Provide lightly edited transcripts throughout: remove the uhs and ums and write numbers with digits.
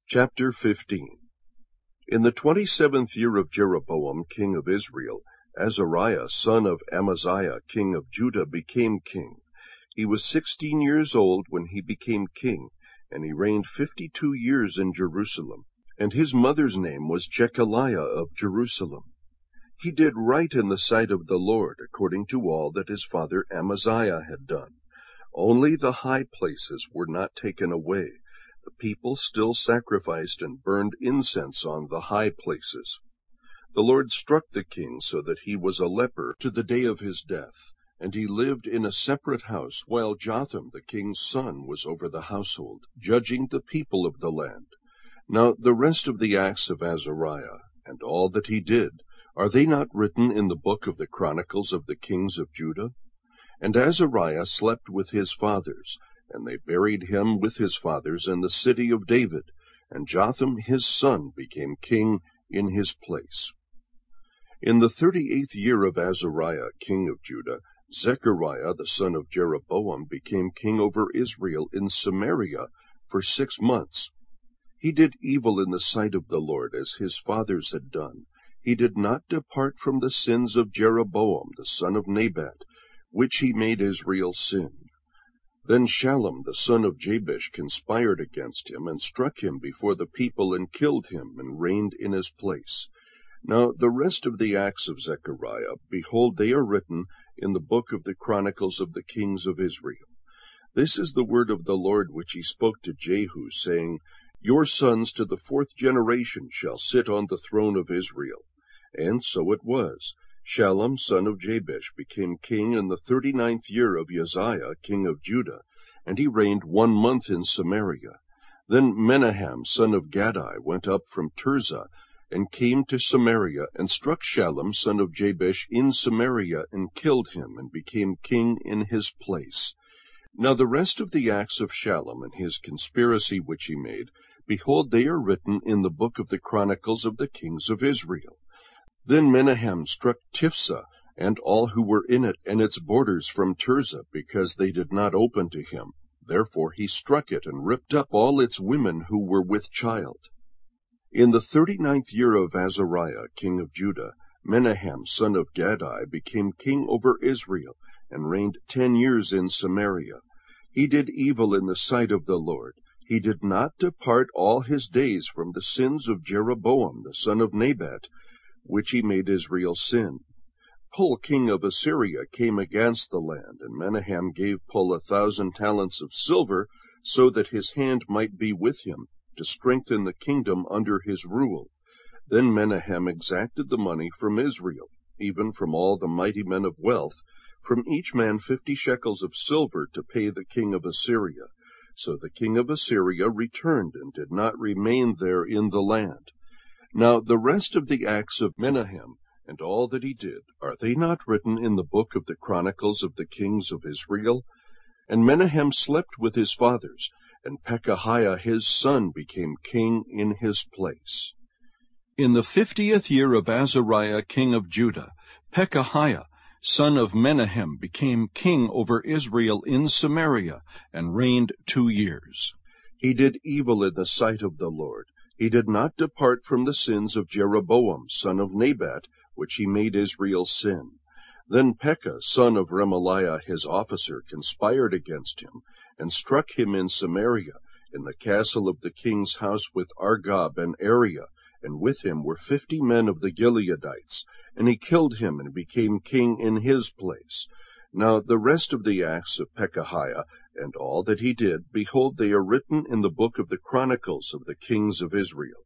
Chapter 15. In the 27th year of Jeroboam king of Israel, Azariah son of Amaziah king of Judah became king. He was 16 years old when he became king, and he reigned 52 years in Jerusalem. And his mother's name was Jechaliah of Jerusalem. He did right in the sight of the Lord, according to all that his father Amaziah had done. Only the high places were not taken away. The people still sacrificed and burned incense on the high places. The Lord struck the king so that he was a leper to the day of his death, and he lived in a separate house, while Jotham the king's son was over the household, judging the people of the land. Now the rest of the acts of Azariah, and all that he did, are they not written in the book of the Chronicles of the kings of Judah? And Azariah slept with his fathers, and they buried him with his fathers in the city of David, and Jotham his son became king in his place. In the 38th year of Azariah king of Judah, Zechariah the son of Jeroboam became king over Israel in Samaria for 6 months. He did evil in the sight of the Lord, as his fathers had done. He did not depart from the sins of Jeroboam the son of Nebat, which he made Israel sin. Then Shallum the son of Jabesh conspired against him, and struck him before the people, and killed him, and reigned in his place. Now the rest of the acts of Zechariah, behold, they are written in the book of the Chronicles of the kings of Israel. This is the word of the Lord which he spoke to Jehu, saying, Your sons to the 4th generation shall sit on the throne of Israel. And so it was. Shallum son of Jabesh became king in the 39th year of Uzziah king of Judah, and he reigned 1 month in Samaria. Then Menahem son of Gadai went up from Tirzah, and came to Samaria, and struck Shallum son of Jabesh in Samaria, and killed him, and became king in his place. Now the rest of the acts of Shallum, and his conspiracy which he made, behold, they are written in the book of the Chronicles of the kings of Israel. Then Menahem struck Tiphsah, and all who were in it, and its borders from Tirzah, because they did not open to him. Therefore he struck it, and ripped up all its women who were with child. In the 39th year of Azariah king of Judah, Menahem son of Gadai became king over Israel, and reigned 10 years in Samaria. He did evil in the sight of the Lord. He did not depart all his days from the sins of Jeroboam the son of Nebat, which he made Israel sin. Pul king of Assyria came against the land, and Menahem gave Pul 1,000 talents of silver, so that his hand might be with him, to strengthen the kingdom under his rule. Then Menahem exacted the money from Israel, even from all the mighty men of wealth, from each man 50 shekels of silver, to pay the king of Assyria. So the king of Assyria returned, and did not remain there in the land. Now the rest of the acts of Menahem, and all that he did, are they not written in the book of the Chronicles of the kings of Israel? And Menahem slept with his fathers, and Pekahiah his son became king in his place. In the 50th year of Azariah king of Judah, Pekahiah son of Menahem became king over Israel in Samaria, and reigned 2 years. He did evil in the sight of the Lord. He did not depart from the sins of Jeroboam son of Nebat, which he made Israel sin. Then Pekah son of Remaliah his officer conspired against him, and struck him in Samaria, in the castle of the king's house with Argob and Ariah, and with him were 50 men of the Gileadites, and he killed him, and became king in his place. Now the rest of the acts of Pekahiah, and all that he did, behold, they are written in the book of the Chronicles of the kings of Israel.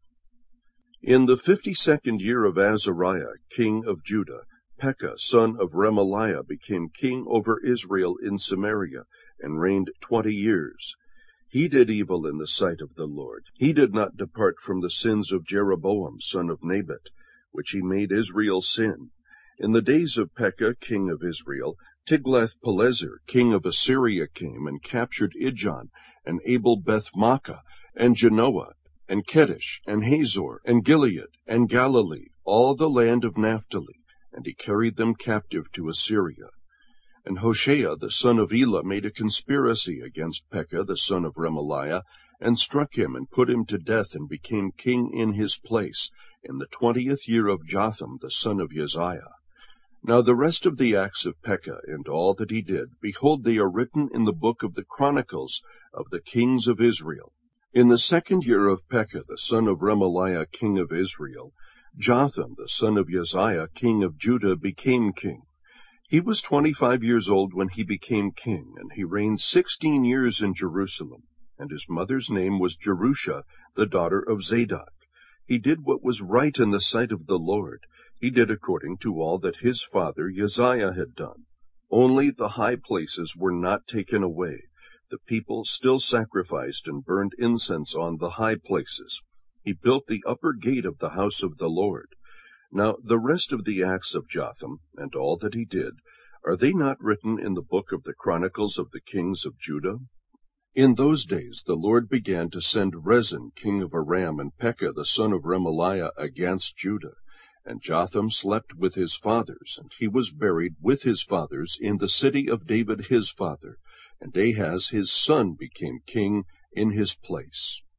In the 52nd year of Azariah king of Judah, Pekah son of Remaliah became king over Israel in Samaria, and reigned 20 years. He did evil in the sight of the Lord. He did not depart from the sins of Jeroboam son of Nebat, which he made Israel sin. In the days of Pekah king of Israel, Tiglath-Pileser king of Assyria came, and captured Ijon, and Abel-Beth-Maachah, and Genoa, and Kedesh, and Hazor, and Gilead, and Galilee, all the land of Naphtali, and he carried them captive to Assyria. And Hoshea the son of Elah made a conspiracy against Pekah the son of Remaliah, and struck him, and put him to death, and became king in his place, in the 20th year of Jotham the son of Uzziah. Now the rest of the acts of Pekah, and all that he did, behold, they are written in the book of the Chronicles of the kings of Israel. In the 2nd year of Pekah the son of Remaliah king of Israel, Jotham the son of Uzziah king of Judah became king. He was 25 years old when he became king, and he reigned 16 years in Jerusalem. And his mother's name was Jerusha, the daughter of Zadok. He did what was right in the sight of the Lord. He did according to all that his father Uzziah had done. Only the high places were not taken away. The people still sacrificed and burned incense on the high places. He built the upper gate of the house of the Lord. Now the rest of the acts of Jotham, and all that he did, are they not written in the book of the Chronicles of the kings of Judah? In those days the Lord began to send Rezin king of Aram and Pekah the son of Remaliah against Judah. And Jotham slept with his fathers, and he was buried with his fathers in the city of David his father. And Ahaz his son became king in his place.